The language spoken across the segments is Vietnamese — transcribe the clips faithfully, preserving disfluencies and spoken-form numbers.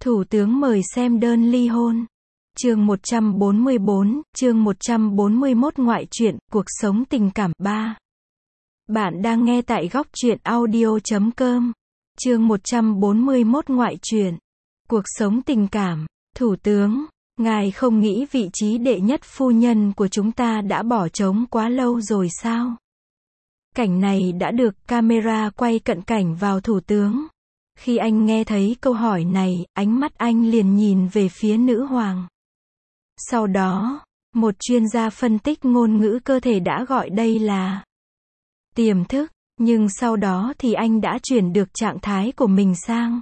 Thủ tướng mời xem đơn ly hôn. Chương một trăm bốn mươi bốn, chương một trăm bốn mươi mốt ngoại truyện, cuộc sống tình cảm ba. Bạn đang nghe tại góc truyện audio chấm com. Chương một trăm bốn mươi mốt ngoại truyện, cuộc sống tình cảm. Thủ tướng, ngài không nghĩ vị trí đệ nhất phu nhân của chúng ta đã bỏ trống quá lâu rồi sao? Cảnh này đã được camera quay cận cảnh vào thủ tướng. Khi anh nghe thấy câu hỏi này, ánh mắt anh liền nhìn về phía nữ hoàng. Sau đó, một chuyên gia phân tích ngôn ngữ cơ thể đã gọi đây là tiềm thức, nhưng sau đó thì anh đã chuyển được trạng thái của mình sang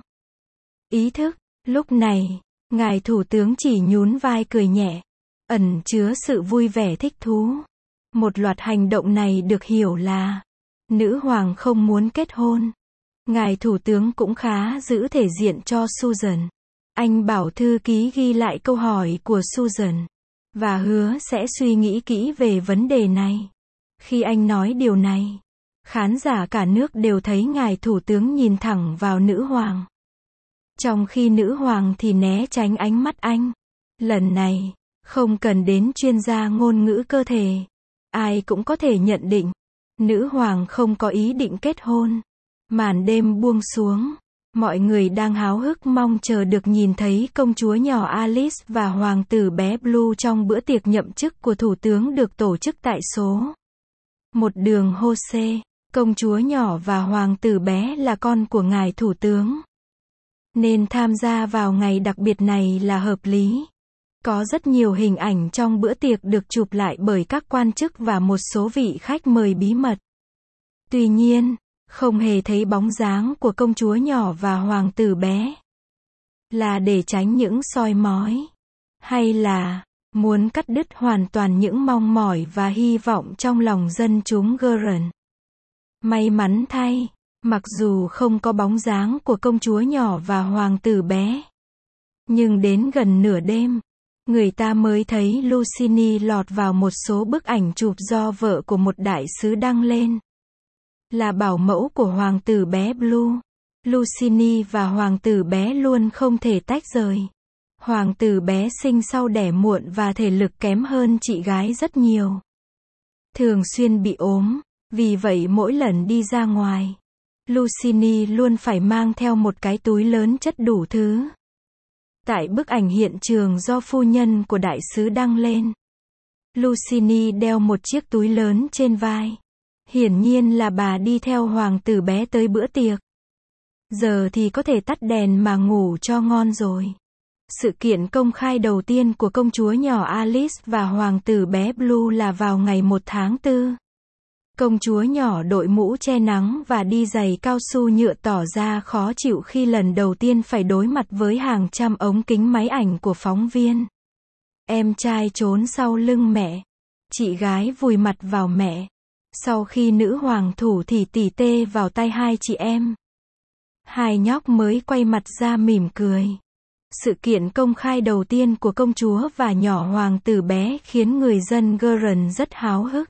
ý thức. Lúc này, ngài thủ tướng chỉ nhún vai cười nhẹ, ẩn chứa sự vui vẻ thích thú. Một loạt hành động này được hiểu là nữ hoàng không muốn kết hôn. Ngài thủ tướng cũng khá giữ thể diện cho Susan. Anh bảo thư ký ghi lại câu hỏi của Susan và hứa sẽ suy nghĩ kỹ về vấn đề này. Khi anh nói điều này, khán giả cả nước đều thấy ngài thủ tướng nhìn thẳng vào nữ hoàng, trong khi nữ hoàng thì né tránh ánh mắt anh. Lần này, không cần đến chuyên gia ngôn ngữ cơ thể, ai cũng có thể nhận định, nữ hoàng không có ý định kết hôn. Màn đêm buông xuống, mọi người đang háo hức mong chờ được nhìn thấy công chúa nhỏ Alice và hoàng tử bé Blue trong bữa tiệc nhậm chức của thủ tướng được tổ chức tại số một đường Jose. Công chúa nhỏ và hoàng tử bé là con của ngài thủ tướng, nên tham gia vào ngày đặc biệt này là hợp lý. Có rất nhiều hình ảnh trong bữa tiệc được chụp lại bởi các quan chức và một số vị khách mời bí mật. Tuy nhiên, không hề thấy bóng dáng của công chúa nhỏ và hoàng tử bé. Là để tránh những soi mói, hay là muốn cắt đứt hoàn toàn những mong mỏi và hy vọng trong lòng dân chúng Geren? May mắn thay, mặc dù không có bóng dáng của công chúa nhỏ và hoàng tử bé, nhưng đến gần nửa đêm, người ta mới thấy Lucini lọt vào một số bức ảnh chụp do vợ của một đại sứ đăng lên. Là bảo mẫu của hoàng tử bé Blue, Lucini và hoàng tử bé luôn không thể tách rời. Hoàng tử bé sinh sau đẻ muộn và thể lực kém hơn chị gái rất nhiều. Thường xuyên bị ốm, vì vậy mỗi lần đi ra ngoài, Lucini luôn phải mang theo một cái túi lớn chất đủ thứ. Tại bức ảnh hiện trường do phu nhân của đại sứ đăng lên, Lucini đeo một chiếc túi lớn trên vai. Hiển nhiên là bà đi theo hoàng tử bé tới bữa tiệc. Giờ thì có thể tắt đèn mà ngủ cho ngon rồi. Sự kiện công khai đầu tiên của công chúa nhỏ Alice và hoàng tử bé Blue là vào ngày một tháng tư. Công chúa nhỏ đội mũ che nắng và đi giày cao su nhựa tỏ ra khó chịu khi lần đầu tiên phải đối mặt với hàng trăm ống kính máy ảnh của phóng viên. Em trai trốn sau lưng mẹ. Chị gái vùi mặt vào mẹ. Sau khi nữ hoàng thủ thì tỉ tê vào tay hai chị em, hai nhóc mới quay mặt ra mỉm cười. Sự kiện công khai đầu tiên của công chúa và nhỏ hoàng tử bé khiến người dân Geren rất háo hức.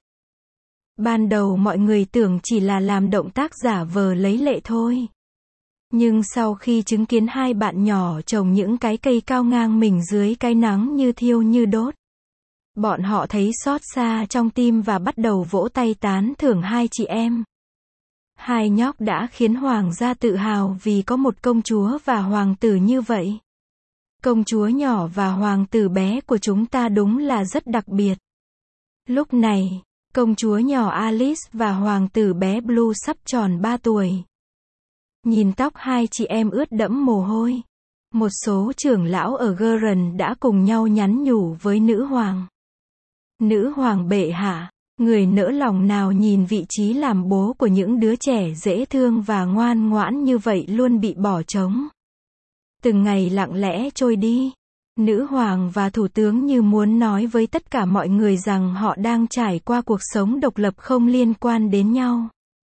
Ban đầu mọi người tưởng chỉ là làm động tác giả vờ lấy lệ thôi. Nhưng sau khi chứng kiến hai bạn nhỏ trồng những cái cây cao ngang mình dưới cái nắng như thiêu như đốt, bọn họ thấy xót xa trong tim và bắt đầu vỗ tay tán thưởng hai chị em. Hai nhóc đã khiến hoàng gia tự hào vì có một công chúa và hoàng tử như vậy. Công chúa nhỏ và hoàng tử bé của chúng ta đúng là rất đặc biệt. Lúc này, công chúa nhỏ Alice và hoàng tử bé Blue sắp tròn ba tuổi. Nhìn tóc hai chị em ướt đẫm mồ hôi, một số trưởng lão ở Geren đã cùng nhau nhắn nhủ với nữ hoàng. Nữ hoàng bệ hạ, người nỡ lòng nào nhìn vị trí làm bố của những đứa trẻ dễ thương và ngoan ngoãn như vậy luôn bị bỏ trống. Từng ngày lặng lẽ trôi đi, nữ hoàng và thủ tướng như muốn nói với tất cả mọi người rằng họ đang trải qua cuộc sống độc lập không liên quan đến nhau.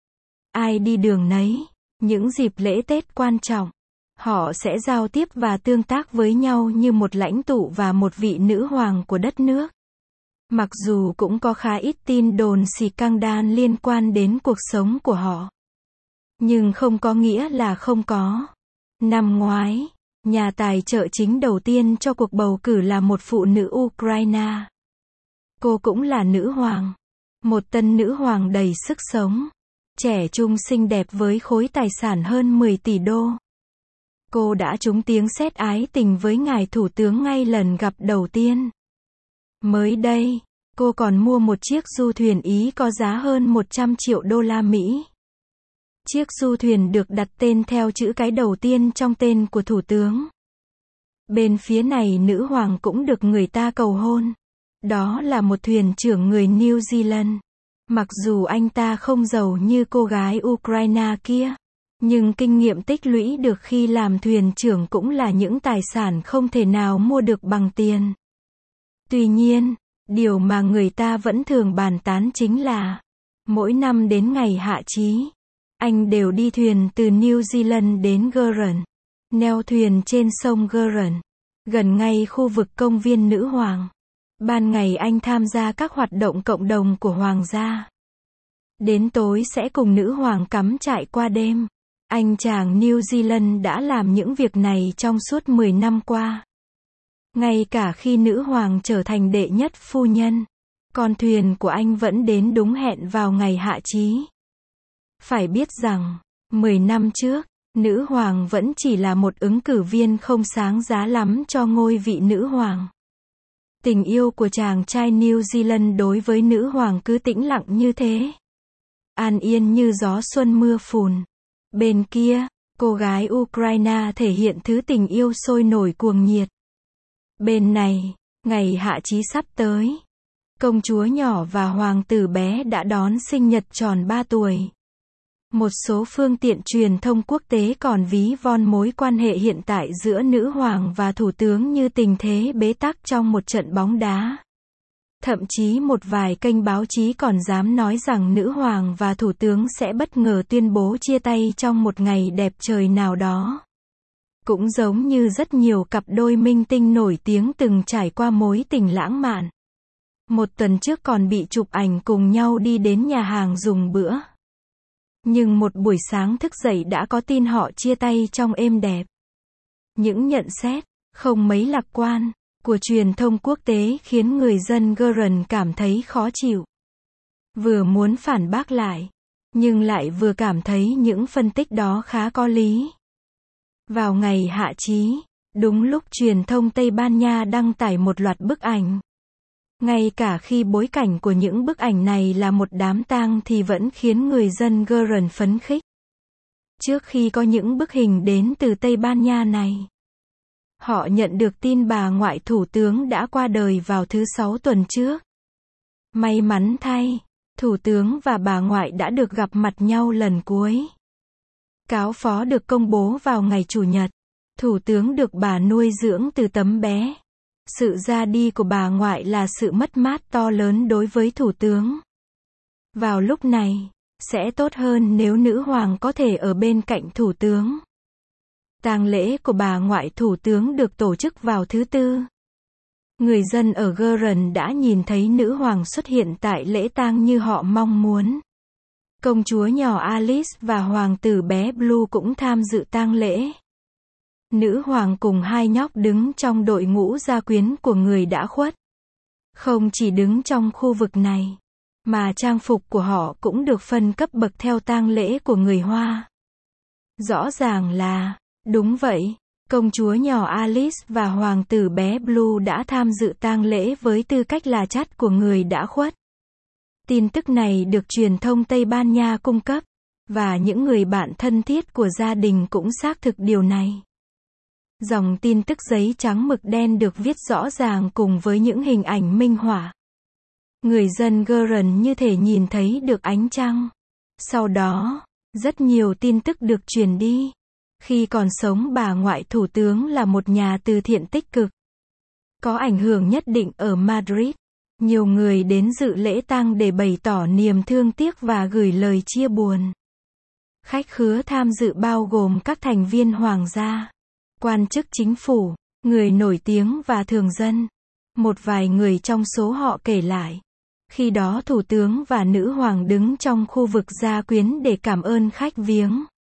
Ai đi đường nấy, những dịp lễ Tết quan trọng, họ sẽ giao tiếp và tương tác với nhau như một lãnh tụ và một vị nữ hoàng của đất nước. Mặc dù cũng có khá ít tin đồn scandal liên quan đến cuộc sống của họ, nhưng không có nghĩa là không có. Năm ngoái, Nhà tài trợ chính đầu tiên cho cuộc bầu cử là một phụ nữ Ukraine. Cô cũng là nữ hoàng. Một tân nữ hoàng đầy sức sống. Trẻ trung xinh đẹp với khối tài sản hơn mười tỷ đô. Cô đã trúng tiếng sét ái tình với ngài thủ tướng ngay lần gặp đầu tiên. Mới đây, cô còn mua một chiếc du thuyền Ý có giá hơn một trăm triệu đô la Mỹ. Chiếc du thuyền được đặt tên theo chữ cái đầu tiên trong tên của thủ tướng. Bên phía này nữ hoàng cũng được người ta cầu hôn. Đó là một thuyền trưởng người New Zealand. Mặc dù anh ta không giàu như cô gái Ukraine kia, nhưng kinh nghiệm tích lũy được khi làm thuyền trưởng cũng là những tài sản không thể nào mua được bằng tiền. Tuy nhiên, điều mà người ta vẫn thường bàn tán chính là, mỗi năm đến ngày hạ chí, anh đều đi thuyền từ New Zealand đến Guerin, neo thuyền trên sông Guerin, gần ngay khu vực công viên nữ hoàng. Ban ngày anh tham gia các hoạt động cộng đồng của hoàng gia. Đến tối sẽ cùng nữ hoàng cắm trại qua đêm. Anh chàng New Zealand đã làm những việc này trong suốt mười năm qua. Ngay cả khi nữ hoàng trở thành đệ nhất phu nhân, con thuyền của anh vẫn đến đúng hẹn vào ngày hạ chí. Phải biết rằng, mười năm trước, nữ hoàng vẫn chỉ là một ứng cử viên không sáng giá lắm cho ngôi vị nữ hoàng. Tình yêu của chàng trai New Zealand đối với nữ hoàng cứ tĩnh lặng như thế. An yên như gió xuân mưa phùn. Bên kia, cô gái Ukraine thể hiện thứ tình yêu sôi nổi cuồng nhiệt. Bên này, ngày hạ chí sắp tới. Công chúa nhỏ và hoàng tử bé đã đón sinh nhật tròn ba tuổi. Một số phương tiện truyền thông quốc tế còn ví von mối quan hệ hiện tại giữa nữ hoàng và thủ tướng như tình thế bế tắc trong một trận bóng đá. Thậm chí một vài kênh báo chí còn dám nói rằng nữ hoàng và thủ tướng sẽ bất ngờ tuyên bố chia tay trong một ngày đẹp trời nào đó. Cũng giống như rất nhiều cặp đôi minh tinh nổi tiếng từng trải qua mối tình lãng mạn. Một tuần trước còn bị chụp ảnh cùng nhau đi đến nhà hàng dùng bữa. Nhưng một buổi sáng thức dậy đã có tin họ chia tay trong êm đẹp. Những nhận xét, không mấy lạc quan, của truyền thông quốc tế khiến người dân Guerin cảm thấy khó chịu. Vừa muốn phản bác lại, nhưng lại vừa cảm thấy những phân tích đó khá có lý. Vào ngày hạ chí, đúng lúc truyền thông Tây Ban Nha đăng tải một loạt bức ảnh. Ngay cả khi bối cảnh của những bức ảnh này là một đám tang thì vẫn khiến người dân Guerin phấn khích. Trước khi có những bức hình đến từ Tây Ban Nha này, họ nhận được tin bà ngoại thủ tướng đã qua đời vào thứ Sáu tuần trước. May mắn thay, thủ tướng và bà ngoại đã được gặp mặt nhau lần cuối. Cáo phó được công bố vào ngày Chủ nhật. Thủ tướng được bà nuôi dưỡng từ tấm bé. Sự ra đi của bà ngoại là sự mất mát to lớn đối với thủ tướng. Vào lúc này, sẽ tốt hơn nếu nữ hoàng có thể ở bên cạnh thủ tướng. Tang lễ của bà ngoại thủ tướng được tổ chức vào thứ Tư. Người dân ở Guerin đã nhìn thấy nữ hoàng xuất hiện tại lễ tang như họ mong muốn. Công chúa nhỏ Alice và hoàng tử bé Blue cũng tham dự tang lễ. Nữ hoàng cùng hai nhóc đứng trong đội ngũ gia quyến của người đã khuất. Không chỉ đứng trong khu vực này, mà trang phục của họ cũng được phân cấp bậc theo tang lễ của người Hoa. Rõ ràng là, đúng vậy, công chúa nhỏ Alice và hoàng tử bé Blue đã tham dự tang lễ với tư cách là chắt của người đã khuất. Tin tức này được truyền thông Tây Ban Nha cung cấp, và những người bạn thân thiết của gia đình cũng xác thực điều này. Dòng tin tức giấy trắng mực đen được viết rõ ràng cùng với những hình ảnh minh họa. Người dân Guerin như thể nhìn thấy được ánh trăng. Sau đó, rất nhiều tin tức được truyền đi. Khi còn sống bà ngoại thủ tướng là một nhà từ thiện tích cực. Có ảnh hưởng nhất định ở Madrid. Nhiều người đến dự lễ tang để bày tỏ niềm thương tiếc và gửi lời chia buồn. Khách khứa tham dự bao gồm các thành viên hoàng gia, quan chức chính phủ, người nổi tiếng và thường dân. Một vài người trong số họ kể lại, khi đó thủ tướng và nữ hoàng đứng trong khu vực gia quyến để cảm ơn khách viếng.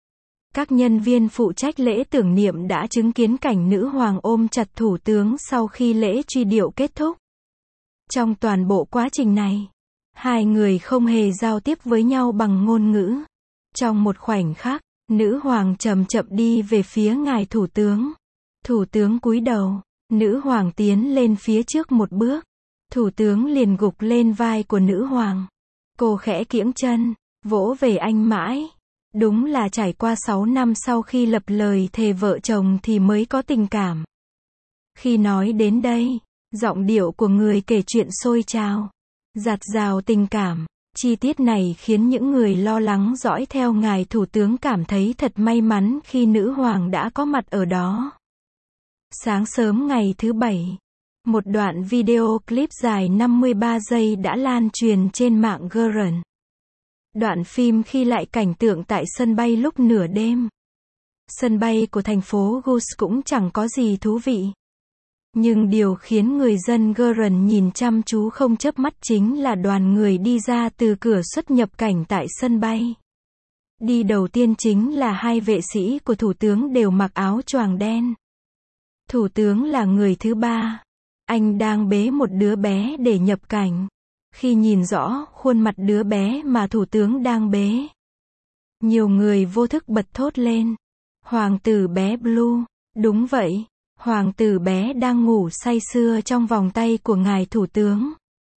Các nhân viên phụ trách lễ tưởng niệm đã chứng kiến cảnh nữ hoàng ôm chặt thủ tướng sau khi lễ truy điệu kết thúc. Trong toàn bộ quá trình này, hai người không hề giao tiếp với nhau bằng ngôn ngữ. Trong một khoảnh khắc, nữ hoàng chậm chậm đi về phía ngài thủ tướng. Thủ tướng cúi đầu, nữ hoàng tiến lên phía trước một bước. Thủ tướng liền gục lên vai của nữ hoàng. Cô khẽ kiễng chân, vỗ về anh mãi. Đúng là trải qua sáu năm sau khi lập lời thề vợ chồng thì mới có tình cảm. Khi nói đến đây, giọng điệu của người kể chuyện sôi trào, dạt dào tình cảm. Chi tiết này khiến những người lo lắng dõi theo ngài thủ tướng cảm thấy thật may mắn khi nữ hoàng đã có mặt ở đó. Sáng sớm ngày thứ Bảy, một đoạn video clip dài năm mươi ba giây đã lan truyền trên mạng Gurun. Đoạn phim ghi lại cảnh tượng tại sân bay lúc nửa đêm. Sân bay của thành phố Gus cũng chẳng có gì thú vị. Nhưng điều khiến người dân Gurun nhìn chăm chú không chớp mắt chính là đoàn người đi ra từ cửa xuất nhập cảnh tại sân bay. Đi đầu tiên chính là hai vệ sĩ của thủ tướng đều mặc áo choàng đen. Thủ tướng là người thứ ba. Anh đang bế một đứa bé để nhập cảnh. Khi nhìn rõ khuôn mặt đứa bé mà thủ tướng đang bế, nhiều người vô thức bật thốt lên. Hoàng tử bé Blue. Đúng vậy, hoàng tử bé đang ngủ say sưa trong vòng tay của ngài thủ tướng.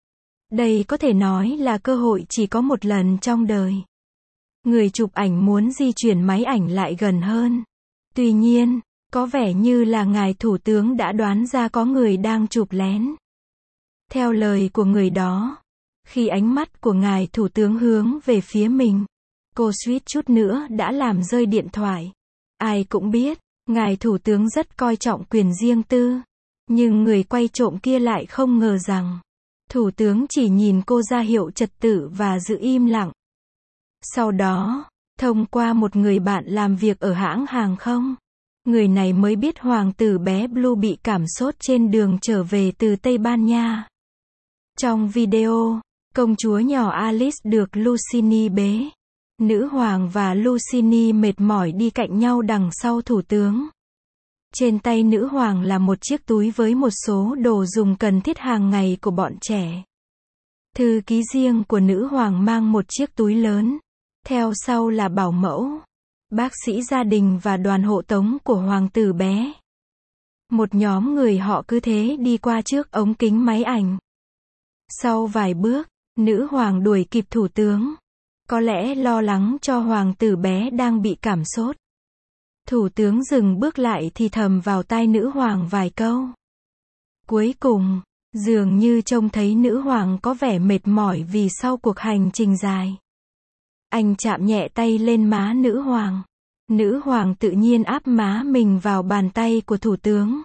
Đây có thể nói là cơ hội chỉ có một lần trong đời. Người chụp ảnh muốn di chuyển máy ảnh lại gần hơn. Tuy nhiên, có vẻ như là ngài thủ tướng đã đoán ra có người đang chụp lén. Theo lời của người đó, khi ánh mắt của ngài thủ tướng hướng về phía mình, cô suýt chút nữa đã làm rơi điện thoại. Ai cũng biết, ngài thủ tướng rất coi trọng quyền riêng tư. Nhưng người quay trộm kia lại không ngờ rằng, thủ tướng chỉ nhìn cô ra hiệu trật tự và giữ im lặng. Sau đó, thông qua một người bạn làm việc ở hãng hàng không, người này mới biết hoàng tử bé Blue bị cảm sốt trên đường trở về từ Tây Ban Nha. Trong video, công chúa nhỏ Alice được Lucini bế. Nữ hoàng và Lucini mệt mỏi đi cạnh nhau đằng sau thủ tướng. Trên tay nữ hoàng là một chiếc túi với một số đồ dùng cần thiết hàng ngày của bọn trẻ. Thư ký riêng của nữ hoàng mang một chiếc túi lớn. Theo sau là bảo mẫu, bác sĩ gia đình và đoàn hộ tống của hoàng tử bé. Một nhóm người họ cứ thế đi qua trước ống kính máy ảnh. Sau vài bước, nữ hoàng đuổi kịp thủ tướng. Có lẽ lo lắng cho hoàng tử bé đang bị cảm sốt. Thủ tướng dừng bước lại thì thầm vào tai nữ hoàng vài câu. Cuối cùng, dường như trông thấy nữ hoàng có vẻ mệt mỏi vì sau cuộc hành trình dài. Anh chạm nhẹ tay lên má nữ hoàng. Nữ hoàng tự nhiên áp má mình vào bàn tay của thủ tướng.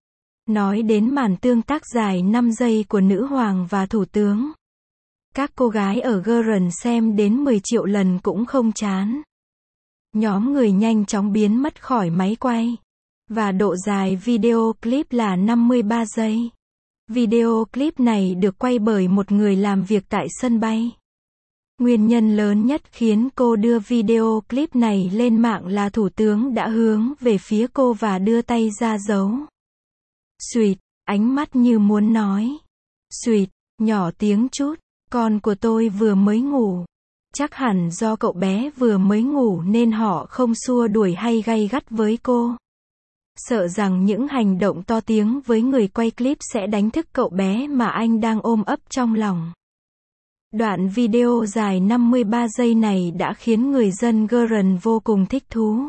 Nói đến màn tương tác dài năm giây của nữ hoàng và thủ tướng, các cô gái ở Gurun xem đến mười triệu lần cũng không chán. Nhóm người nhanh chóng biến mất khỏi máy quay. Và độ dài video clip là năm mươi ba giây. Video clip này được quay bởi một người làm việc tại sân bay. Nguyên nhân lớn nhất khiến cô đưa video clip này lên mạng là thủ tướng đã hướng về phía cô và đưa tay ra giấu. Xuỵt, ánh mắt như muốn nói. Xuỵt, nhỏ tiếng chút, con của tôi vừa mới ngủ. Chắc hẳn do cậu bé vừa mới ngủ nên họ không xua đuổi hay gay gắt với cô. Sợ rằng những hành động to tiếng với người quay clip sẽ đánh thức cậu bé mà anh đang ôm ấp trong lòng. Đoạn video dài năm mươi ba giây này đã khiến người dân Gurun vô cùng thích thú.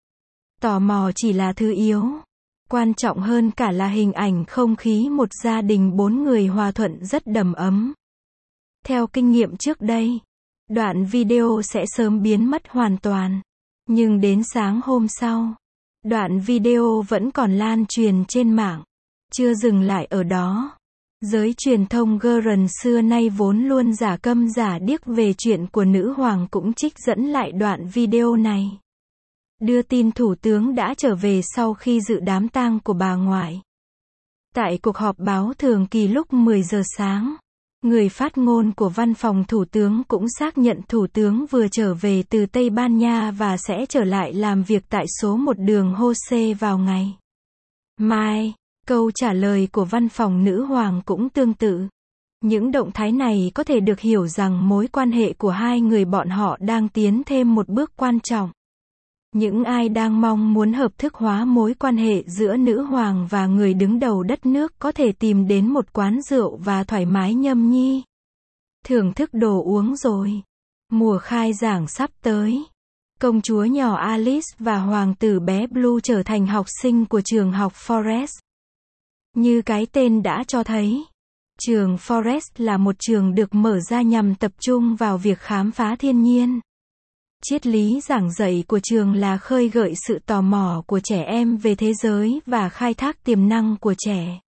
Tò mò chỉ là thứ yếu. Quan trọng hơn cả là hình ảnh không khí một gia đình bốn người hòa thuận rất đầm ấm. Theo kinh nghiệm trước đây, đoạn video sẽ sớm biến mất hoàn toàn. Nhưng đến sáng hôm sau, đoạn video vẫn còn lan truyền trên mạng. Chưa dừng lại ở đó. Giới truyền thông Gurun xưa nay vốn luôn giả câm giả điếc về chuyện của nữ hoàng cũng trích dẫn lại đoạn video này. Đưa tin thủ tướng đã trở về sau khi dự đám tang của bà ngoại. Tại cuộc họp báo thường kỳ lúc mười giờ sáng, Người phát ngôn của văn phòng thủ tướng cũng xác nhận thủ tướng vừa trở về từ Tây Ban Nha và sẽ trở lại làm việc tại số một đường Jose vào ngày mai. Câu trả lời của văn phòng nữ hoàng cũng tương tự. Những động thái này có thể được hiểu rằng mối quan hệ của hai người bọn họ đang tiến thêm một bước quan trọng. Những ai đang mong muốn hợp thức hóa mối quan hệ giữa nữ hoàng và người đứng đầu đất nước có thể tìm đến một quán rượu và thoải mái nhâm nhi, thưởng thức đồ uống rồi. Mùa khai giảng sắp tới. Công chúa nhỏ Alice và hoàng tử bé Blue trở thành học sinh của trường học Forest. Như cái tên đã cho thấy, trường Forest là một trường được mở ra nhằm tập trung vào việc khám phá thiên nhiên. Triết lý giảng dạy của trường là khơi gợi sự tò mò của trẻ em về thế giới và khai thác tiềm năng của trẻ.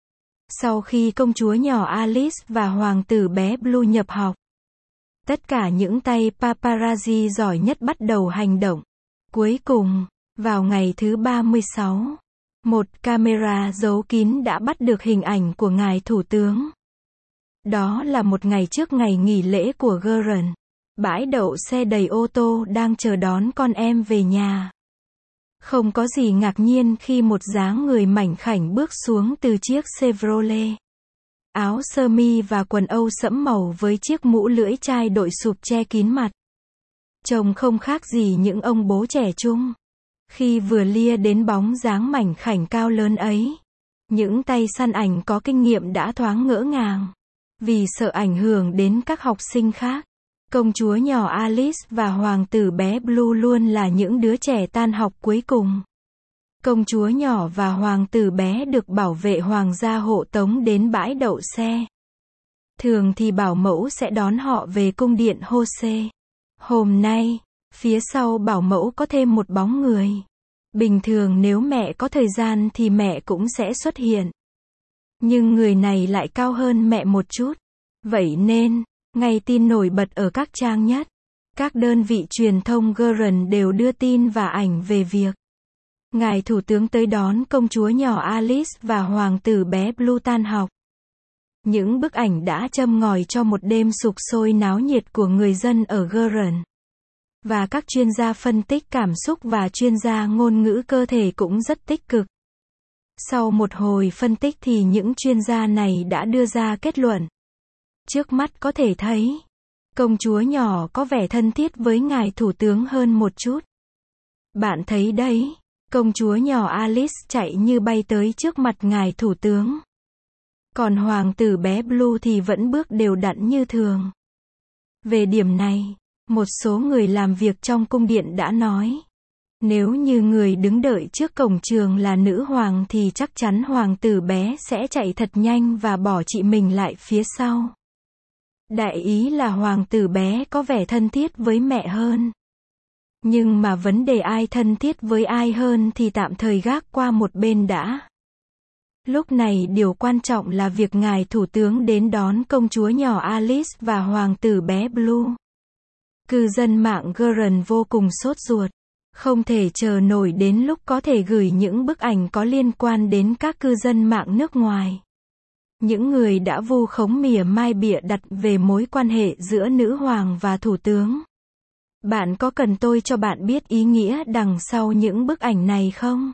Sau khi công chúa nhỏ Alice và hoàng tử bé Blue nhập học, tất cả những tay paparazzi giỏi nhất bắt đầu hành động. Cuối cùng, vào ngày thứ ba mươi sáu, một camera giấu kín đã bắt được hình ảnh của ngài thủ tướng. Đó là một ngày trước ngày nghỉ lễ của Gurren. Bãi đậu xe đầy ô tô đang chờ đón con em về nhà. Không có gì ngạc nhiên khi một dáng người mảnh khảnh bước xuống từ chiếc Chevrolet. Áo sơ mi và quần âu sẫm màu với chiếc mũ lưỡi chai đội sụp che kín mặt. Trông không khác gì những ông bố trẻ trung. Khi vừa lia đến bóng dáng mảnh khảnh cao lớn ấy, những tay săn ảnh có kinh nghiệm đã thoáng ngỡ ngàng. Vì sợ ảnh hưởng đến các học sinh khác, công chúa nhỏ Alice và hoàng tử bé Blue luôn là những đứa trẻ tan học cuối cùng. Công chúa nhỏ và hoàng tử bé được bảo vệ hoàng gia hộ tống đến bãi đậu xe. Thường thì bảo mẫu sẽ đón họ về cung điện Jose. Hôm nay, phía sau bảo mẫu có thêm một bóng người. Bình thường nếu mẹ có thời gian thì mẹ cũng sẽ xuất hiện. Nhưng người này lại cao hơn mẹ một chút. Vậy nên, ngay tin nổi bật ở các trang nhất, các đơn vị truyền thông Gurren đều đưa tin và ảnh về việc ngài thủ tướng tới đón công chúa nhỏ Alice và hoàng tử bé Blue tan học. Những bức ảnh đã châm ngòi cho một đêm sục sôi náo nhiệt của người dân ở Gurren. Và các chuyên gia phân tích cảm xúc và chuyên gia ngôn ngữ cơ thể cũng rất tích cực. Sau một hồi phân tích thì những chuyên gia này đã đưa ra kết luận. Trước mắt có thể thấy, công chúa nhỏ có vẻ thân thiết với ngài thủ tướng hơn một chút. Bạn thấy đấy, công chúa nhỏ Alice chạy như bay tới trước mặt ngài thủ tướng. Còn hoàng tử bé Blue thì vẫn bước đều đặn như thường. Về điểm này, một số người làm việc trong cung điện đã nói, nếu như người đứng đợi trước cổng trường là nữ hoàng thì chắc chắn hoàng tử bé sẽ chạy thật nhanh và bỏ chị mình lại phía sau. Đại ý là hoàng tử bé có vẻ thân thiết với mẹ hơn. Nhưng mà vấn đề ai thân thiết với ai hơn thì tạm thời gác qua một bên đã. Lúc này điều quan trọng là việc ngài thủ tướng đến đón công chúa nhỏ Alice và hoàng tử bé Blue. Cư dân mạng Gurren vô cùng sốt ruột. Không thể chờ nổi đến lúc có thể gửi những bức ảnh có liên quan đến các cư dân mạng nước ngoài. Những người đã vu khống mỉa mai bịa đặt về mối quan hệ giữa nữ hoàng và thủ tướng. Bạn có cần tôi cho bạn biết ý nghĩa đằng sau những bức ảnh này không?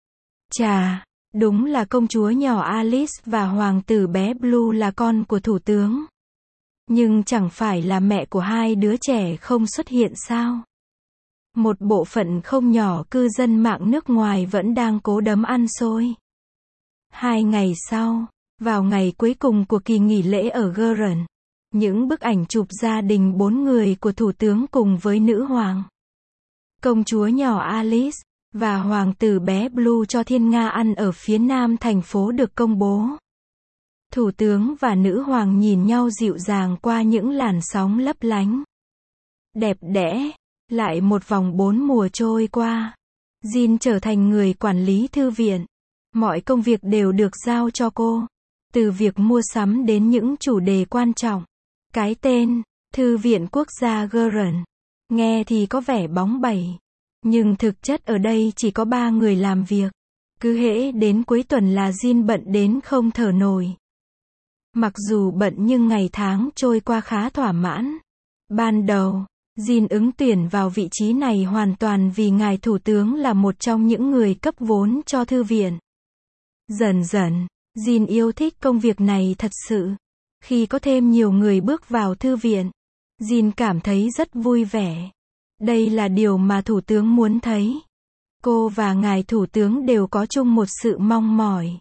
Chà, đúng là công chúa nhỏ Alice và hoàng tử bé Blue là con của thủ tướng. Nhưng chẳng phải là mẹ của hai đứa trẻ không xuất hiện sao? Một bộ phận không nhỏ cư dân mạng nước ngoài vẫn đang cố đấm ăn xôi. Hai ngày sau, vào ngày cuối cùng của kỳ nghỉ lễ ở Gurren, những bức ảnh chụp gia đình bốn người của thủ tướng cùng với nữ hoàng, công chúa nhỏ Alice và hoàng tử bé Blue cho thiên nga ăn ở phía nam thành phố được công bố. Thủ tướng và nữ hoàng nhìn nhau dịu dàng qua những làn sóng lấp lánh. Đẹp đẽ, lại một vòng bốn mùa trôi qua. Jean trở thành người quản lý thư viện. Mọi công việc đều được giao cho cô. Từ việc mua sắm đến những chủ đề quan trọng. Cái tên, Thư viện Quốc gia Gurren, nghe thì có vẻ bóng bẩy. Nhưng thực chất ở đây chỉ có ba người làm việc. Cứ hễ đến cuối tuần là Jean bận đến không thở nổi. Mặc dù bận nhưng ngày tháng trôi qua khá thỏa mãn. Ban đầu, Jin ứng tuyển vào vị trí này hoàn toàn vì ngài thủ tướng là một trong những người cấp vốn cho thư viện. Dần dần, Jin yêu thích công việc này thật sự. Khi có thêm nhiều người bước vào thư viện, Jin cảm thấy rất vui vẻ. Đây là điều mà thủ tướng muốn thấy. Cô và ngài thủ tướng đều có chung một sự mong mỏi.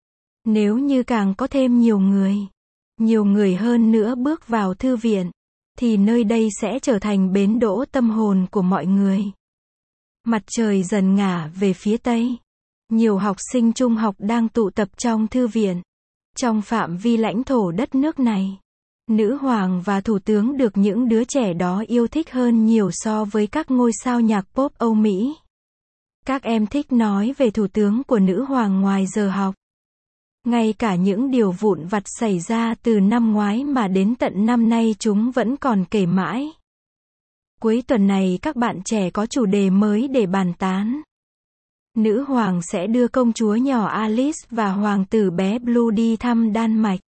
Nếu như càng có thêm nhiều người, nhiều người hơn nữa bước vào thư viện, thì nơi đây sẽ trở thành bến đỗ tâm hồn của mọi người. Mặt trời dần ngả về phía tây. Nhiều học sinh trung học đang tụ tập trong thư viện. Trong phạm vi lãnh thổ đất nước này, nữ hoàng và thủ tướng được những đứa trẻ đó yêu thích hơn nhiều so với các ngôi sao nhạc pop Âu Mỹ. Các em thích nói về thủ tướng của nữ hoàng ngoài giờ học. Ngay cả những điều vụn vặt xảy ra từ năm ngoái mà đến tận năm nay chúng vẫn còn kể mãi. Cuối tuần này các bạn trẻ có chủ đề mới để bàn tán. Nữ hoàng sẽ đưa công chúa nhỏ Alice và hoàng tử bé Blue đi thăm Đan Mạch.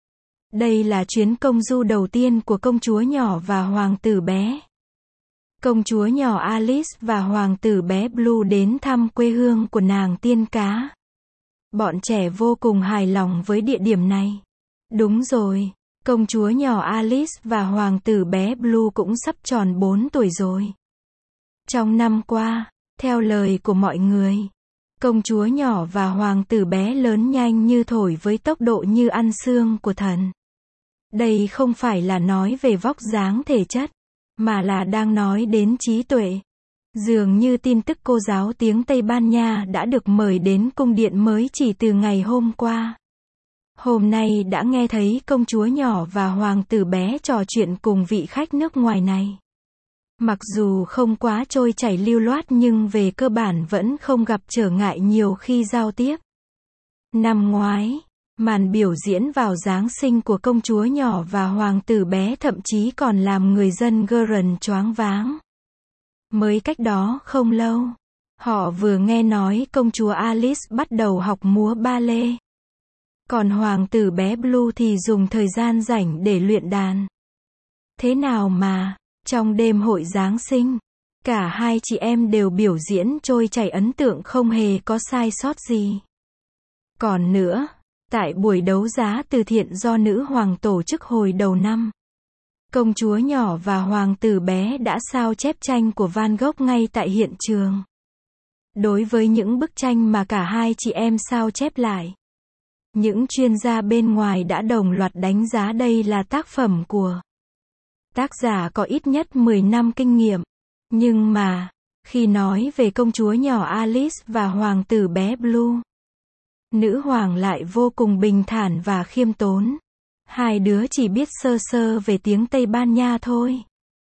Đây là chuyến công du đầu tiên của công chúa nhỏ và hoàng tử bé. Công chúa nhỏ Alice và hoàng tử bé Blue đến thăm quê hương của nàng tiên cá. Bọn trẻ vô cùng hài lòng với địa điểm này. Đúng rồi, công chúa nhỏ Alice và hoàng tử bé Blue cũng sắp tròn bốn tuổi rồi. Trong năm qua, theo lời của mọi người, công chúa nhỏ và hoàng tử bé lớn nhanh như thổi với tốc độ như ăn xương của thần. Đây không phải là nói về vóc dáng thể chất, mà là đang nói đến trí tuệ. Dường như tin tức cô giáo tiếng Tây Ban Nha đã được mời đến cung điện mới chỉ từ ngày hôm qua. Hôm nay đã nghe thấy công chúa nhỏ và hoàng tử bé trò chuyện cùng vị khách nước ngoài này. Mặc dù không quá trôi chảy lưu loát nhưng về cơ bản vẫn không gặp trở ngại nhiều khi giao tiếp. Năm ngoái, màn biểu diễn vào Giáng sinh của công chúa nhỏ và hoàng tử bé thậm chí còn làm người dân Guernsey choáng váng. Mới cách đó không lâu, họ vừa nghe nói công chúa Alice bắt đầu học múa ba lê. Còn hoàng tử bé Blue thì dùng thời gian rảnh để luyện đàn. Thế nào mà, trong đêm hội Giáng sinh, cả hai chị em đều biểu diễn trôi chảy ấn tượng không hề có sai sót gì. Còn nữa, tại buổi đấu giá từ thiện do nữ hoàng tổ chức hồi đầu năm, công chúa nhỏ và hoàng tử bé đã sao chép tranh của Van Gogh ngay tại hiện trường. Đối với những bức tranh mà cả hai chị em sao chép lại, những chuyên gia bên ngoài đã đồng loạt đánh giá đây là tác phẩm của tác giả có ít nhất mười năm kinh nghiệm. Nhưng mà, khi nói về công chúa nhỏ Alice và hoàng tử bé Blue, nữ hoàng lại vô cùng bình thản và khiêm tốn. Hai đứa chỉ biết sơ sơ về tiếng Tây Ban Nha thôi.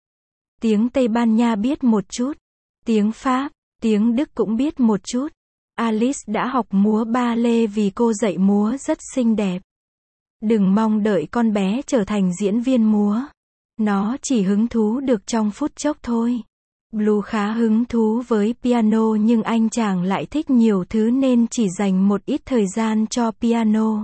Tiếng Tây Ban Nha biết một chút. Tiếng Pháp, tiếng Đức cũng biết một chút. Alice đã học múa ba lê vì cô dạy múa rất xinh đẹp. Đừng mong đợi con bé trở thành diễn viên múa. Nó chỉ hứng thú được trong phút chốc thôi. Blue khá hứng thú với piano nhưng anh chàng lại thích nhiều thứ nên chỉ dành một ít thời gian cho piano.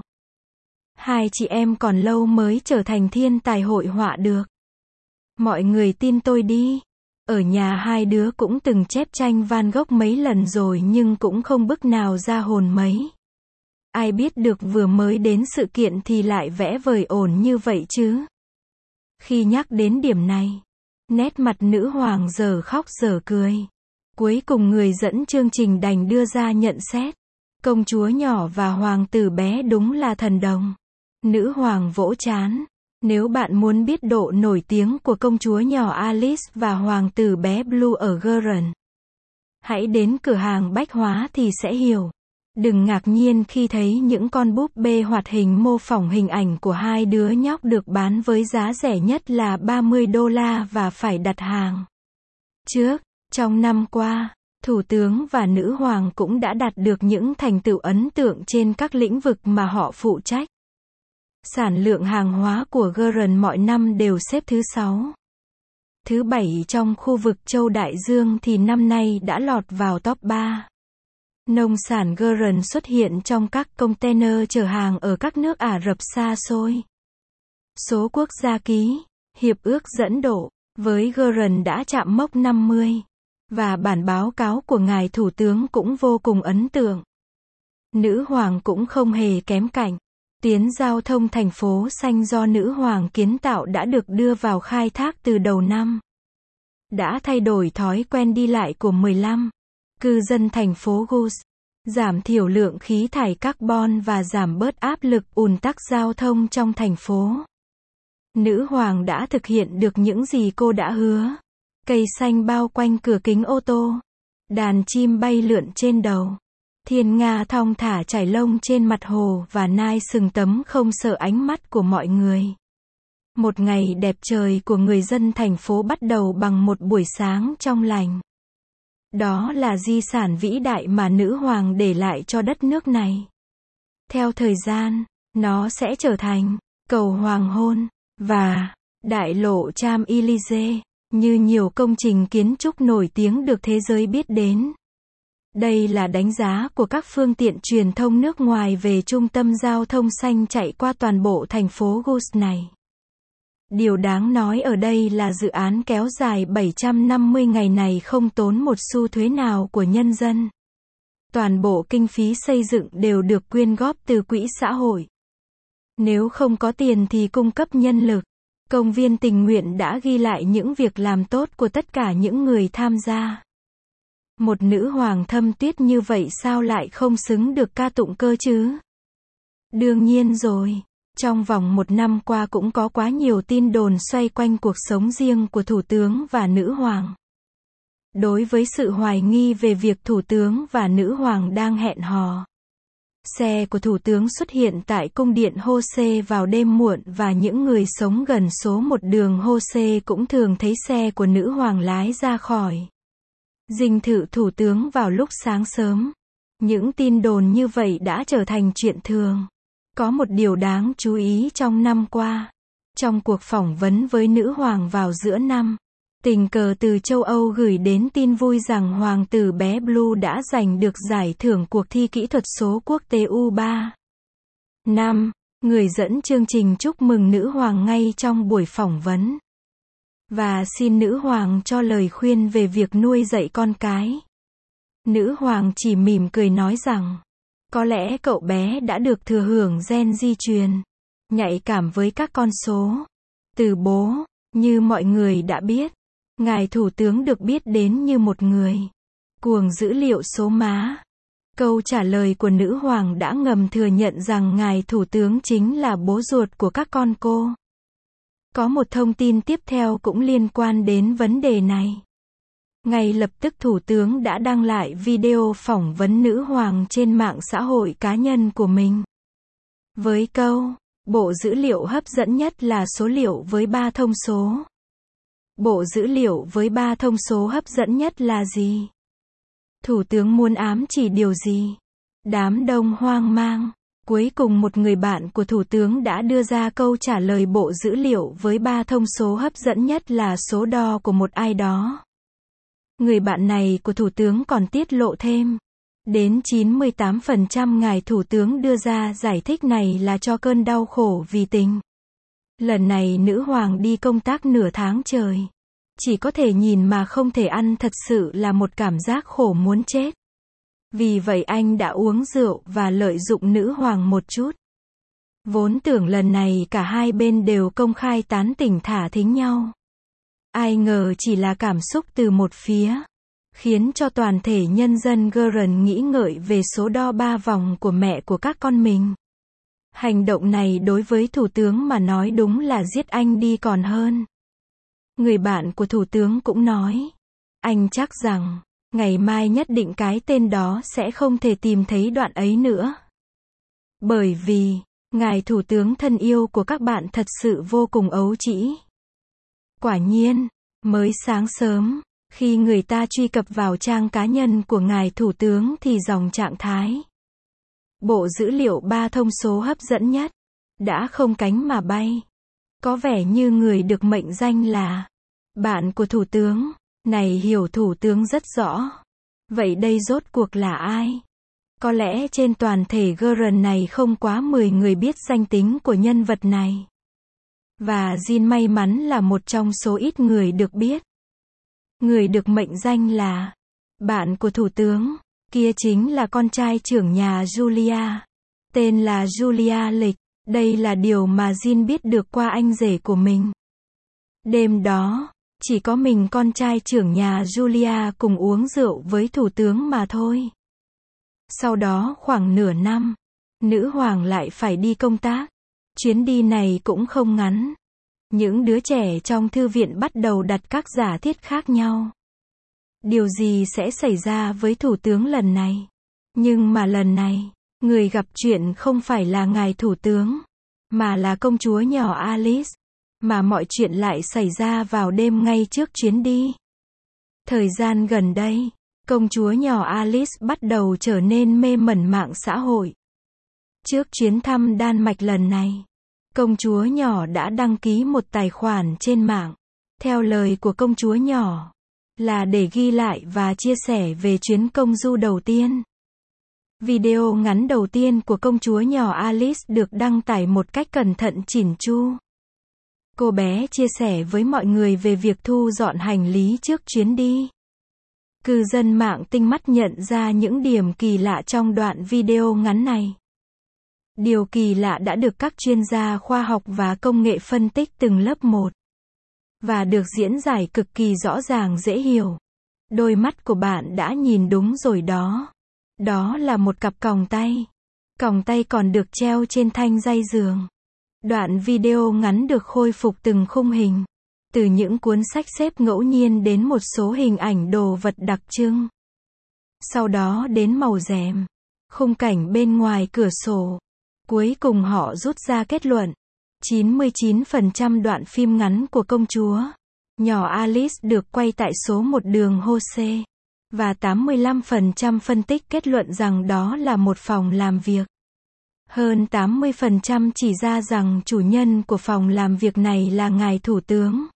Hai chị em còn lâu mới trở thành thiên tài hội họa được. Mọi người tin tôi đi. Ở nhà hai đứa cũng từng chép tranh Van Gogh mấy lần rồi nhưng cũng không bức nào ra hồn mấy. Ai biết được vừa mới đến sự kiện thì lại vẽ vời ổn như vậy chứ. Khi nhắc đến điểm này, nét mặt nữ hoàng giờ khóc giờ cười. Cuối cùng người dẫn chương trình đành đưa ra nhận xét. Công chúa nhỏ và hoàng tử bé đúng là thần đồng. Nữ hoàng vỗ trán. Nếu bạn muốn biết độ nổi tiếng của công chúa nhỏ Alice và hoàng tử bé Blue ở Guernsey, hãy đến cửa hàng bách hóa thì sẽ hiểu. Đừng ngạc nhiên khi thấy những con búp bê hoạt hình mô phỏng hình ảnh của hai đứa nhóc được bán với giá rẻ nhất là ba mươi đô la và phải đặt hàng trước. Trong năm qua, Thủ tướng và Nữ hoàng cũng đã đạt được những thành tựu ấn tượng trên các lĩnh vực mà họ phụ trách. Sản lượng hàng hóa của Guernsey mọi năm đều xếp thứ sáu. Thứ bảy trong khu vực châu Đại Dương thì năm nay đã lọt vào top ba. Nông sản Gurun xuất hiện trong các container chở hàng ở các nước Ả Rập xa xôi. Số quốc gia ký, hiệp ước dẫn độ, với Gurun đã chạm mốc năm mươi. Và bản báo cáo của ngài Thủ tướng cũng vô cùng ấn tượng. Nữ hoàng cũng không hề kém cạnh. Tuyến giao thông thành phố xanh do nữ hoàng kiến tạo đã được đưa vào khai thác từ đầu năm. Đã thay đổi thói quen đi lại của mười lăm cư dân thành phố Gus, giảm thiểu lượng khí thải carbon và giảm bớt áp lực ùn tắc giao thông trong thành phố. Nữ hoàng đã thực hiện được những gì cô đã hứa. Cây xanh bao quanh cửa kính ô tô. Đàn chim bay lượn trên đầu. Thiên nga thong thả chải lông trên mặt hồ và nai sừng tấm không sợ ánh mắt của mọi người. Một ngày đẹp trời của người dân thành phố bắt đầu bằng một buổi sáng trong lành. Đó là di sản vĩ đại mà nữ hoàng để lại cho đất nước này. Theo thời gian, nó sẽ trở thành cầu hoàng hôn và đại lộ Champs-Élysées, như nhiều công trình kiến trúc nổi tiếng được thế giới biết đến. Đây là đánh giá của các phương tiện truyền thông nước ngoài về trung tâm giao thông xanh chạy qua toàn bộ thành phố Gus này. Điều đáng nói ở đây là dự án kéo dài bảy trăm năm mươi ngày này không tốn một xu thuế nào của nhân dân. Toàn bộ kinh phí xây dựng đều được quyên góp từ quỹ xã hội. Nếu không có tiền thì cung cấp nhân lực. Công viên tình nguyện đã ghi lại những việc làm tốt của tất cả những người tham gia. Một nữ hoàng thâm tuyết như vậy sao lại không xứng được ca tụng cơ chứ? Đương nhiên rồi. Trong vòng một năm qua cũng có quá nhiều tin đồn xoay quanh cuộc sống riêng của Thủ tướng và Nữ hoàng. Đối với sự hoài nghi về việc Thủ tướng và Nữ hoàng đang hẹn hò, xe của Thủ tướng xuất hiện tại cung điện Hosea vào đêm muộn và những người sống gần số một đường Hosea cũng thường thấy xe của Nữ hoàng lái ra khỏi dinh thự Thủ tướng vào lúc sáng sớm. Những tin đồn như vậy đã trở thành chuyện thường. Có một điều đáng chú ý trong năm qua. Trong cuộc phỏng vấn với Nữ hoàng vào giữa năm, tình cờ từ châu Âu gửi đến tin vui rằng hoàng tử bé Blue đã giành được giải thưởng cuộc thi kỹ thuật số quốc tế U ba. năm. Người dẫn chương trình chúc mừng Nữ hoàng ngay trong buổi phỏng vấn. Và xin Nữ hoàng cho lời khuyên về việc nuôi dạy con cái. Nữ hoàng chỉ mỉm cười nói rằng, có lẽ cậu bé đã được thừa hưởng gen di truyền, nhạy cảm với các con số. Từ bố, như mọi người đã biết, ngài Thủ tướng được biết đến như một người cuồng dữ liệu số má. Câu trả lời của Nữ hoàng đã ngầm thừa nhận rằng ngài Thủ tướng chính là bố ruột của các con cô. Có một thông tin tiếp theo cũng liên quan đến vấn đề này. Ngay lập tức Thủ tướng đã đăng lại video phỏng vấn Nữ hoàng trên mạng xã hội cá nhân của mình. Với câu, bộ dữ liệu hấp dẫn nhất là số liệu với ba thông số. Bộ dữ liệu với ba thông số hấp dẫn nhất là gì? Thủ tướng muốn ám chỉ điều gì? Đám đông hoang mang. Cuối cùng một người bạn của Thủ tướng đã đưa ra câu trả lời bộ dữ liệu với ba thông số hấp dẫn nhất là số đo của một ai đó. Người bạn này của Thủ tướng còn tiết lộ thêm. Đến chín mươi tám phần trăm ngài Thủ tướng đưa ra giải thích này là cho cơn đau khổ vì tình. Lần này Nữ hoàng đi công tác nửa tháng trời. Chỉ có thể nhìn mà không thể ăn thật sự là một cảm giác khổ muốn chết. Vì vậy anh đã uống rượu và lợi dụng Nữ hoàng một chút. Vốn tưởng lần này cả hai bên đều công khai tán tỉnh thả thính nhau. Ai ngờ chỉ là cảm xúc từ một phía, khiến cho toàn thể nhân dân Gurun nghĩ ngợi về số đo ba vòng của mẹ của các con mình. Hành động này đối với Thủ tướng mà nói đúng là giết anh đi còn hơn. Người bạn của Thủ tướng cũng nói, anh chắc rằng, ngày mai nhất định cái tên đó sẽ không thể tìm thấy đoạn ấy nữa. Bởi vì, ngài Thủ tướng thân yêu của các bạn thật sự vô cùng ấu trĩ. Quả nhiên, mới sáng sớm, khi người ta truy cập vào trang cá nhân của ngài Thủ tướng thì dòng trạng thái bộ dữ liệu ba thông số hấp dẫn nhất đã không cánh mà bay. Có vẻ như người được mệnh danh là bạn của Thủ tướng này hiểu Thủ tướng rất rõ. Vậy đây rốt cuộc là ai? Có lẽ trên toàn thể Gurren này không quá mười người biết danh tính của nhân vật này. Và Jin may mắn là một trong số ít người được biết. Người được mệnh danh là bạn của thủ tướng, kia chính là con trai trưởng nhà Julia. Tên là Julia Lịch. Đây là điều mà Jin biết được qua anh rể của mình. Đêm đó, chỉ có mình con trai trưởng nhà Julia cùng uống rượu với thủ tướng mà thôi. Sau đó khoảng nửa năm, nữ hoàng lại phải đi công tác. Chuyến đi này cũng không ngắn. Những đứa trẻ trong thư viện bắt đầu đặt các giả thiết khác nhau. Điều gì sẽ xảy ra với thủ tướng lần này? Nhưng mà lần này, người gặp chuyện không phải là ngài thủ tướng, mà là công chúa nhỏ Alice. Mà mọi chuyện lại xảy ra vào đêm ngay trước chuyến đi. Thời gian gần đây, công chúa nhỏ Alice bắt đầu trở nên mê mẩn mạng xã hội. Trước chuyến thăm Đan Mạch lần này, công chúa nhỏ đã đăng ký một tài khoản trên mạng. Theo lời của công chúa nhỏ, là để ghi lại và chia sẻ về chuyến công du đầu tiên. Video ngắn đầu tiên của công chúa nhỏ Alice được đăng tải một cách cẩn thận chỉn chu. Cô bé chia sẻ với mọi người về việc thu dọn hành lý trước chuyến đi. Cư dân mạng tinh mắt nhận ra những điểm kỳ lạ trong đoạn video ngắn này. Điều kỳ lạ đã được các chuyên gia khoa học và công nghệ phân tích từng lớp một. Và được diễn giải cực kỳ rõ ràng dễ hiểu. Đôi mắt của bạn đã nhìn đúng rồi đó. Đó là một cặp còng tay. Còng tay còn được treo trên thanh dây giường. Đoạn video ngắn được khôi phục từng khung hình. Từ những cuốn sách xếp ngẫu nhiên đến một số hình ảnh đồ vật đặc trưng. Sau đó đến màu rèm, khung cảnh bên ngoài cửa sổ. Cuối cùng họ rút ra kết luận. chín mươi chín phần trăm đoạn phim ngắn của công chúa nhỏ Alice được quay tại số một đường Hose. Và tám mươi lăm phần trăm phân tích kết luận rằng đó là một phòng làm việc. Hơn tám mươi phần trăm chỉ ra rằng chủ nhân của phòng làm việc này là ngài thủ tướng.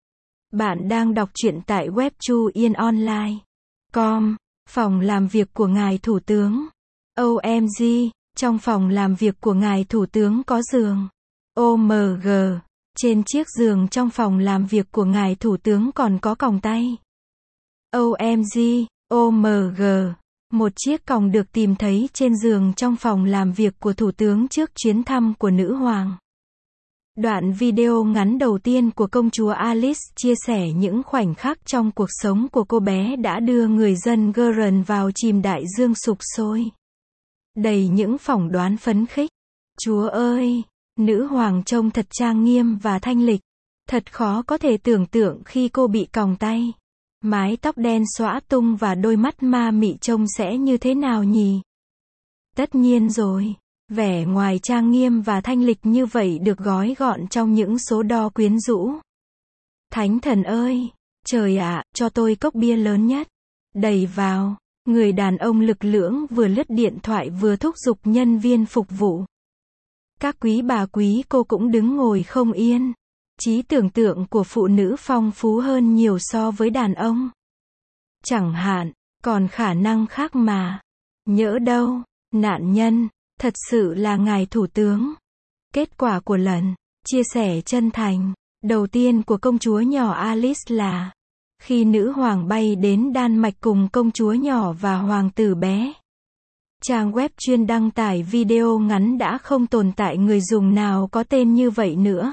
Bạn đang đọc truyện tại web chu yên online chấm com. Phòng làm việc của ngài thủ tướng. O M G, trong phòng làm việc của ngài thủ tướng có giường. O M G, trên chiếc giường trong phòng làm việc của ngài thủ tướng còn có còng tay. O M G, O M G. Một chiếc còng được tìm thấy trên giường trong phòng làm việc của thủ tướng trước chuyến thăm của nữ hoàng. Đoạn video ngắn đầu tiên của công chúa Alice chia sẻ những khoảnh khắc trong cuộc sống của cô bé đã đưa người dân Gurren vào chìm đại dương sục sôi. Đầy những phỏng đoán phấn khích. Chúa ơi! Nữ hoàng trông thật trang nghiêm và thanh lịch. Thật khó có thể tưởng tượng khi cô bị còng tay. Mái tóc đen xõa tung và đôi mắt ma mị trông sẽ như thế nào nhỉ? Tất nhiên rồi. Vẻ ngoài trang nghiêm và thanh lịch như vậy được gói gọn trong những số đo quyến rũ. Thánh thần ơi! Trời ạ, cho tôi cốc bia lớn nhất. Đầy vào. Người đàn ông lực lưỡng vừa lướt điện thoại vừa thúc giục nhân viên phục vụ. Các quý bà quý cô cũng đứng ngồi không yên. Trí tưởng tượng của phụ nữ phong phú hơn nhiều so với đàn ông. Chẳng hạn, còn khả năng khác mà. Nhỡ đâu, nạn nhân, thật sự là ngài thủ tướng. Kết quả của lần chia sẻ chân thành đầu tiên của công chúa nhỏ Alice là khi nữ hoàng bay đến Đan Mạch cùng công chúa nhỏ và hoàng tử bé. Trang web chuyên đăng tải video ngắn đã không tồn tại người dùng nào có tên như vậy nữa.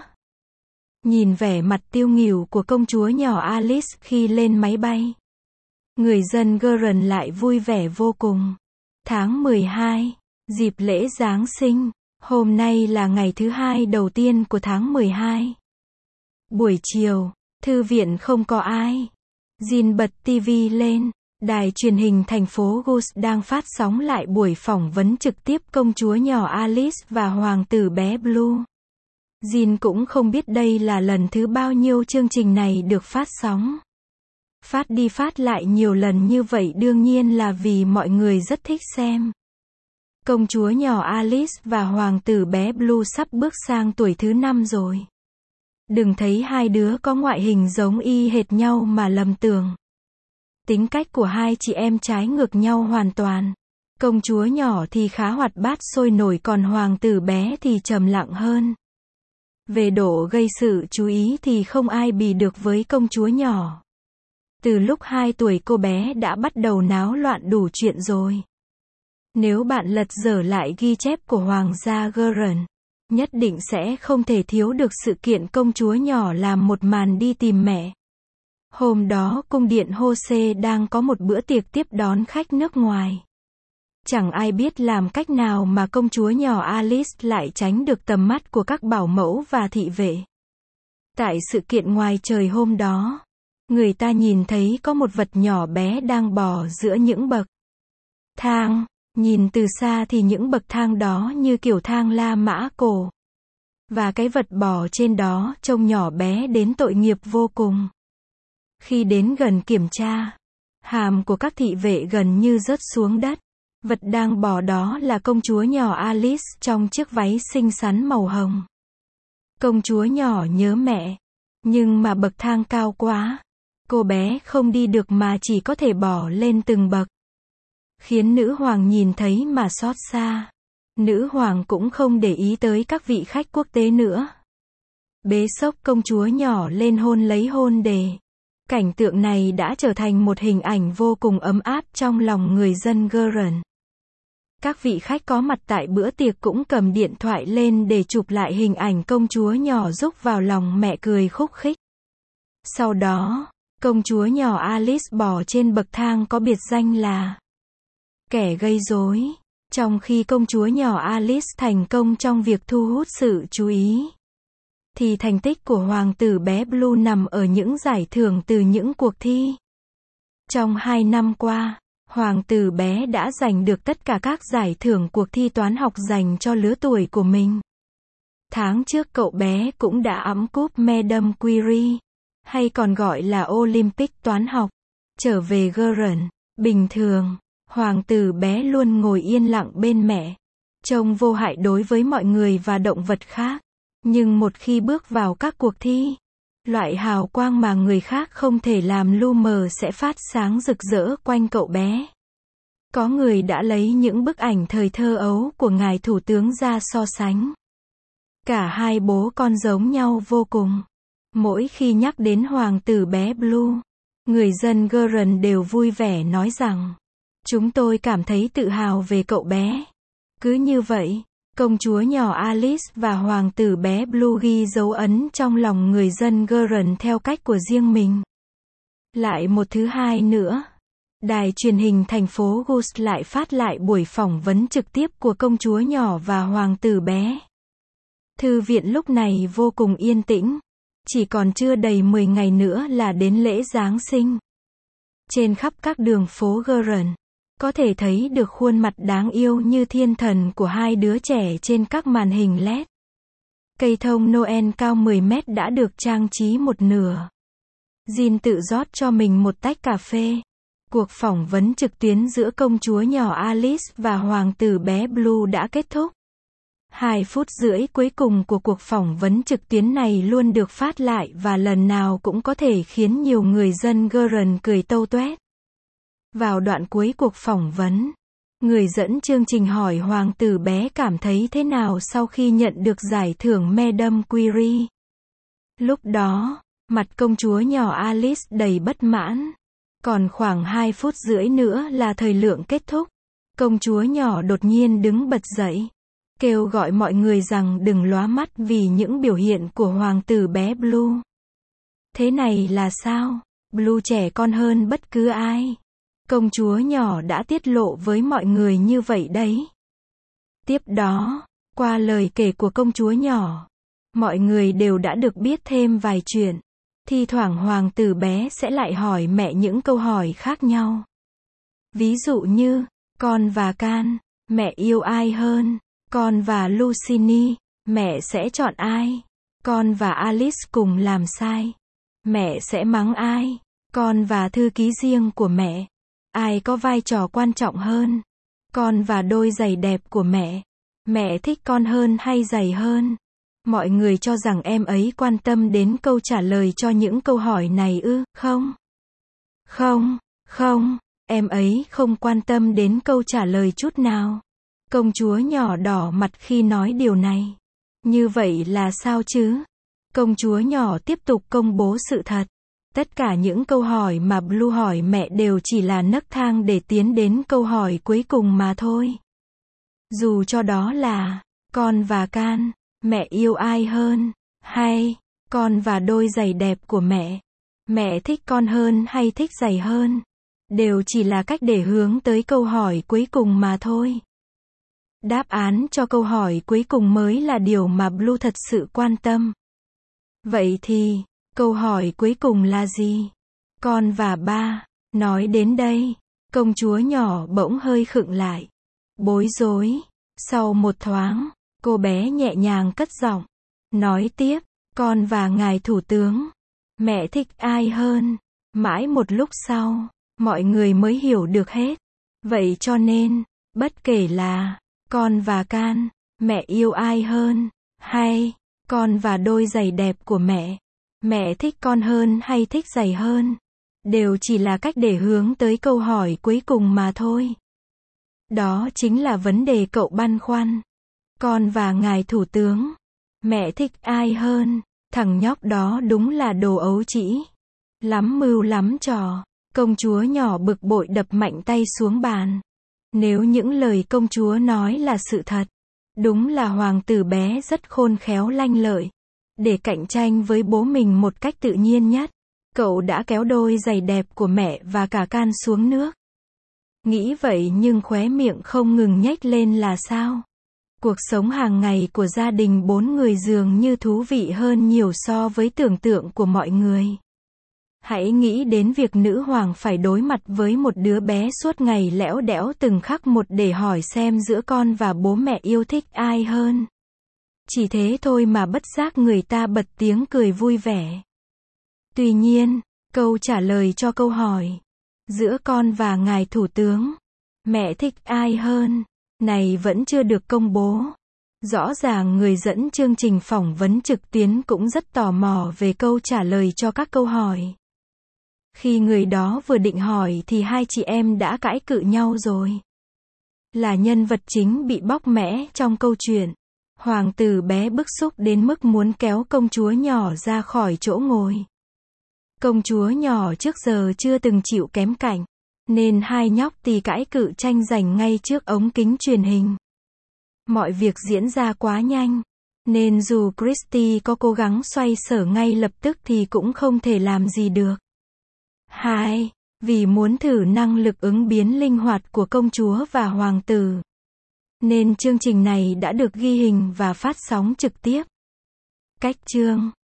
Nhìn vẻ mặt tiêu nghỉu của công chúa nhỏ Alice khi lên máy bay. Người dân Gurren lại vui vẻ vô cùng. Tháng mười hai, dịp lễ Giáng sinh, hôm nay là ngày thứ hai đầu tiên của tháng mười hai. Buổi chiều, thư viện không có ai. Jin bật ti vi lên. Đài truyền hình thành phố Gus đang phát sóng lại buổi phỏng vấn trực tiếp công chúa nhỏ Alice và hoàng tử bé Blue. Jin cũng không biết đây là lần thứ bao nhiêu chương trình này được phát sóng. Phát đi phát lại nhiều lần như vậy đương nhiên là vì mọi người rất thích xem. Công chúa nhỏ Alice và hoàng tử bé Blue sắp bước sang tuổi thứ năm rồi. Đừng thấy hai đứa có ngoại hình giống y hệt nhau mà lầm tưởng. Tính cách của hai chị em trái ngược nhau hoàn toàn. Công chúa nhỏ thì khá hoạt bát sôi nổi còn hoàng tử bé thì trầm lặng hơn. Về độ gây sự chú ý thì không ai bì được với công chúa nhỏ. Từ lúc hai tuổi cô bé đã bắt đầu náo loạn đủ chuyện rồi. Nếu bạn lật dở lại ghi chép của Hoàng gia Gurren, nhất định sẽ không thể thiếu được sự kiện công chúa nhỏ làm một màn đi tìm mẹ. Hôm đó cung điện Hose đang có một bữa tiệc tiếp đón khách nước ngoài. Chẳng ai biết làm cách nào mà công chúa nhỏ Alice lại tránh được tầm mắt của các bảo mẫu và thị vệ. Tại sự kiện ngoài trời hôm đó, người ta nhìn thấy có một vật nhỏ bé đang bò giữa những bậc thang. Nhìn từ xa thì những bậc thang đó như kiểu thang La Mã cổ. Và cái vật bò trên đó trông nhỏ bé đến tội nghiệp vô cùng. Khi đến gần kiểm tra, hàm của các thị vệ gần như rớt xuống đất. Vật đang bò đó là công chúa nhỏ Alice trong chiếc váy xinh xắn màu hồng. Công chúa nhỏ nhớ mẹ, nhưng mà bậc thang cao quá. Cô bé không đi được mà chỉ có thể bò lên từng bậc. Khiến nữ hoàng nhìn thấy mà xót xa. Nữ hoàng cũng không để ý tới các vị khách quốc tế nữa. Bế xốc công chúa nhỏ lên hôn lấy hôn đề. Cảnh tượng này đã trở thành một hình ảnh vô cùng ấm áp trong lòng người dân Gurren. Các vị khách có mặt tại bữa tiệc cũng cầm điện thoại lên để chụp lại hình ảnh công chúa nhỏ rúc vào lòng mẹ cười khúc khích. Sau đó, công chúa nhỏ Alice bò trên bậc thang có biệt danh là kẻ gây rối, trong khi công chúa nhỏ Alice thành công trong việc thu hút sự chú ý. Thì thành tích của hoàng tử bé Blue nằm ở những giải thưởng từ những cuộc thi. Trong hai năm qua, hoàng tử bé đã giành được tất cả các giải thưởng cuộc thi toán học dành cho lứa tuổi của mình. Tháng trước cậu bé cũng đã ẵm cúp Madame Curie, hay còn gọi là Olympic toán học, trở về Gurren. Bình thường, hoàng tử bé luôn ngồi yên lặng bên mẹ, trông vô hại đối với mọi người và động vật khác. Nhưng một khi bước vào các cuộc thi, loại hào quang mà người khác không thể làm lu mờ sẽ phát sáng rực rỡ quanh cậu bé. Có người đã lấy những bức ảnh thời thơ ấu của ngài thủ tướng ra so sánh. Cả hai bố con giống nhau vô cùng. Mỗi khi nhắc đến hoàng tử bé Blue, người dân Gurren đều vui vẻ nói rằng, chúng tôi cảm thấy tự hào về cậu bé. Cứ như vậy, công chúa nhỏ Alice và hoàng tử bé Blue ghi dấu ấn trong lòng người dân Gurren theo cách của riêng mình. Lại một thứ hai nữa, đài truyền hình thành phố Gust lại phát lại buổi phỏng vấn trực tiếp của công chúa nhỏ và hoàng tử bé. Thư viện lúc này vô cùng yên tĩnh. Chỉ còn chưa đầy mười ngày nữa là đến lễ Giáng sinh. Trên khắp các đường phố Gurren, có thể thấy được khuôn mặt đáng yêu như thiên thần của hai đứa trẻ trên các màn hình led. Cây thông Noel cao mười mét đã được trang trí một nửa. Jin tự rót cho mình một tách cà phê. Cuộc phỏng vấn trực tuyến giữa công chúa nhỏ Alice và hoàng tử bé Blue đã kết thúc. Hai phút rưỡi cuối cùng của cuộc phỏng vấn trực tuyến này luôn được phát lại và lần nào cũng có thể khiến nhiều người dân Gurren cười tâu tuét. Vào đoạn cuối cuộc phỏng vấn, người dẫn chương trình hỏi hoàng tử bé cảm thấy thế nào sau khi nhận được giải thưởng Madame Curie. Lúc đó, mặt công chúa nhỏ Alice đầy bất mãn. Còn khoảng hai phút rưỡi nữa là thời lượng kết thúc. Công chúa nhỏ đột nhiên đứng bật dậy, kêu gọi mọi người rằng đừng lóa mắt vì những biểu hiện của hoàng tử bé Blue. Thế này là sao? Blue trẻ con hơn bất cứ ai. Công chúa nhỏ đã tiết lộ với mọi người như vậy đấy. Tiếp đó, qua lời kể của công chúa nhỏ, mọi người đều đã được biết thêm vài chuyện. Thi thoảng hoàng tử bé sẽ lại hỏi mẹ những câu hỏi khác nhau. Ví dụ như, con và Can, mẹ yêu ai hơn? Con và Lucini, mẹ sẽ chọn ai? Con và Alice cùng làm sai, mẹ sẽ mắng ai? Con và thư ký riêng của mẹ, ai có vai trò quan trọng hơn? Con và đôi giày đẹp của mẹ, mẹ thích con hơn hay giày hơn? Mọi người cho rằng em ấy quan tâm đến câu trả lời cho những câu hỏi này ư? Không. Không, không, Em ấy không quan tâm đến câu trả lời chút nào. Công chúa nhỏ đỏ mặt khi nói điều này. Như vậy là sao chứ? Công chúa nhỏ tiếp tục công bố sự thật. Tất cả những câu hỏi mà Blue hỏi mẹ đều chỉ là nấc thang để tiến đến câu hỏi cuối cùng mà thôi. Dù cho đó là, con và Can, mẹ yêu ai hơn? Hay, con và đôi giày đẹp của mẹ. Mẹ thích con hơn hay thích giày hơn? Đều chỉ là cách để hướng tới câu hỏi cuối cùng mà thôi. Đáp án cho câu hỏi cuối cùng mới là điều mà Blue thật sự quan tâm. Vậy thì, câu hỏi cuối cùng là gì? Con và ba. Nói đến đây, công chúa nhỏ bỗng hơi khựng lại. Bối rối. Sau một thoáng, cô bé nhẹ nhàng cất giọng. Nói tiếp, con và ngài thủ tướng. Mẹ thích ai hơn? Mãi một lúc sau, mọi người mới hiểu được hết. Vậy cho nên, bất kể là, con và Can, mẹ yêu ai hơn? Hay, con và đôi giày đẹp của mẹ, mẹ thích con hơn hay thích giày hơn? Đều chỉ là cách để hướng tới câu hỏi cuối cùng mà thôi. Đó chính là vấn đề cậu băn khoăn. Con và ngài thủ tướng, mẹ thích ai hơn? Thằng nhóc đó đúng là đồ ấu trĩ. Lắm mưu lắm trò. Công chúa nhỏ bực bội đập mạnh tay xuống bàn. Nếu những lời công chúa nói là sự thật, đúng là hoàng tử bé rất khôn khéo lanh lợi. Để cạnh tranh với bố mình một cách tự nhiên nhất, cậu đã kéo đôi giày đẹp của mẹ và cả Can xuống nước. Nghĩ vậy nhưng khóe miệng không ngừng nhếch lên là sao? Cuộc sống hàng ngày của gia đình bốn người dường như thú vị hơn nhiều so với tưởng tượng của mọi người. Hãy nghĩ đến việc nữ hoàng phải đối mặt với một đứa bé suốt ngày lẽo đẽo từng khắc một để hỏi xem giữa con và bố mẹ yêu thích ai hơn. Chỉ thế thôi mà bất giác người ta bật tiếng cười vui vẻ. Tuy nhiên, câu trả lời cho câu hỏi giữa con và ngài thủ tướng, mẹ thích ai hơn, này vẫn chưa được công bố. Rõ ràng người dẫn chương trình phỏng vấn trực tuyến cũng rất tò mò về câu trả lời cho các câu hỏi. Khi người đó vừa định hỏi thì hai chị em đã cãi cự nhau rồi. Là nhân vật chính bị bóc mẽ trong câu chuyện. Hoàng tử bé bức xúc đến mức muốn kéo công chúa nhỏ ra khỏi chỗ ngồi. Công chúa nhỏ trước giờ chưa từng chịu kém cạnh, nên hai nhóc tì cãi cự tranh giành ngay trước ống kính truyền hình. Mọi việc diễn ra quá nhanh, nên dù Christy có cố gắng xoay sở ngay lập tức thì cũng không thể làm gì được. Hai, vì muốn thử năng lực ứng biến linh hoạt của công chúa và hoàng tử, nên chương trình này đã được ghi hình và phát sóng trực tiếp. Cách chương